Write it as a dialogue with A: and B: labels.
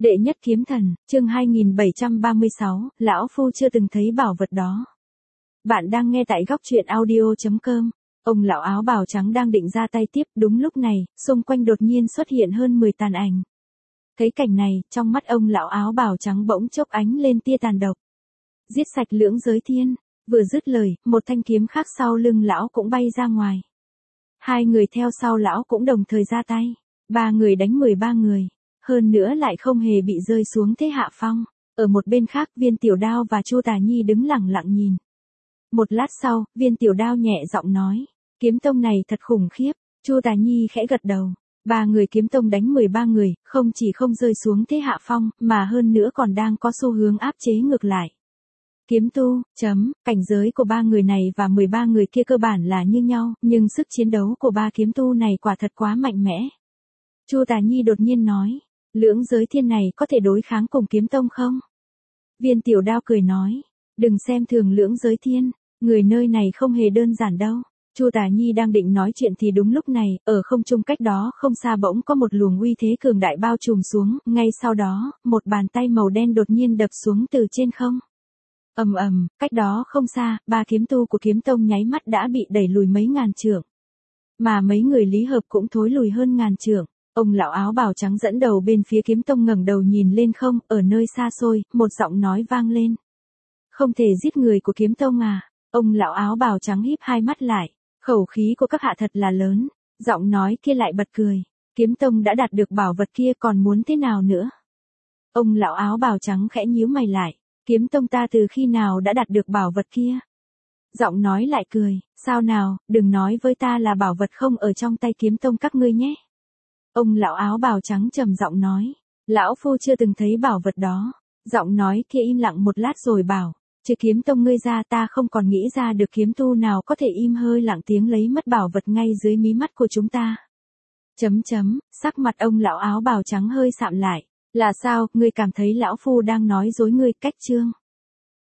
A: Đệ nhất kiếm thần, chương 2736, lão phu chưa từng thấy bảo vật đó. Bạn đang nghe tại góc truyện audio.com. Ông lão áo bào trắng đang định ra tay tiếp, đúng lúc này, xung quanh đột nhiên xuất hiện hơn 10 tàn ảnh. Thấy cảnh này, trong mắt ông lão áo bào trắng bỗng chốc ánh lên tia tàn độc. Giết sạch lưỡng giới thiên, vừa dứt lời, một thanh kiếm khác sau lưng lão cũng bay ra ngoài. Hai người theo sau lão cũng đồng thời ra tay, 3 người đánh 13 người. Hơn nữa lại không hề bị rơi xuống thế hạ phong. Ở một bên khác, Viên Tiểu Đao và Chu Tà Nhi đứng lặng lặng nhìn. Một lát sau, Viên Tiểu Đao nhẹ giọng nói, kiếm tông này thật khủng khiếp. Chu Tà Nhi khẽ gật đầu. 3 người kiếm tông đánh 13 người, không chỉ không rơi xuống thế hạ phong, mà hơn nữa còn đang có xu hướng áp chế ngược lại. Kiếm tu, cảnh giới của 3 người này và 13 người kia cơ bản là như nhau, nhưng sức chiến đấu của 3 kiếm tu này quả thật quá mạnh mẽ. Chu Tà Nhi đột nhiên nói, lưỡng giới thiên này có thể đối kháng cùng kiếm tông không? Viên Tiểu Đao cười nói, đừng xem thường lưỡng giới thiên, người nơi này không hề đơn giản đâu. Chu Tà Nhi đang định nói chuyện thì đúng lúc này, ở không trung cách đó không xa bỗng có một luồng uy thế cường đại bao trùm xuống, ngay sau đó, một bàn tay màu đen đột nhiên đập xuống từ trên không. Ầm ầm, cách đó không xa, 3 kiếm tu của kiếm tông nháy mắt đã bị đẩy lùi mấy ngàn trượng. Mà mấy người Lý Hợp cũng thối lùi hơn ngàn trượng. Ông lão áo bào trắng dẫn đầu bên phía kiếm tông ngẩng đầu nhìn lên không, ở nơi xa xôi, một giọng nói vang lên. Không thể giết người của kiếm tông à? Ông lão áo bào trắng híp hai mắt lại, khẩu khí của các hạ thật là lớn. Giọng nói kia lại bật cười, kiếm tông đã đạt được bảo vật kia còn muốn thế nào nữa? Ông lão áo bào trắng khẽ nhíu mày lại, kiếm tông ta từ khi nào đã đạt được bảo vật kia? Giọng nói lại cười, sao nào, đừng nói với ta là bảo vật không ở trong tay kiếm tông các ngươi nhé. Ông lão áo bào trắng trầm giọng nói, lão phu chưa từng thấy bảo vật đó. Giọng nói kia im lặng một lát rồi bảo, trừ kiếm tông ngươi ra ta không còn nghĩ ra được kiếm tu nào có thể im hơi lặng tiếng lấy mất bảo vật ngay dưới mí mắt của chúng ta. Sắc mặt ông lão áo bào trắng hơi sạm lại, là sao, ngươi cảm thấy lão phu đang nói dối ngươi? Cách chương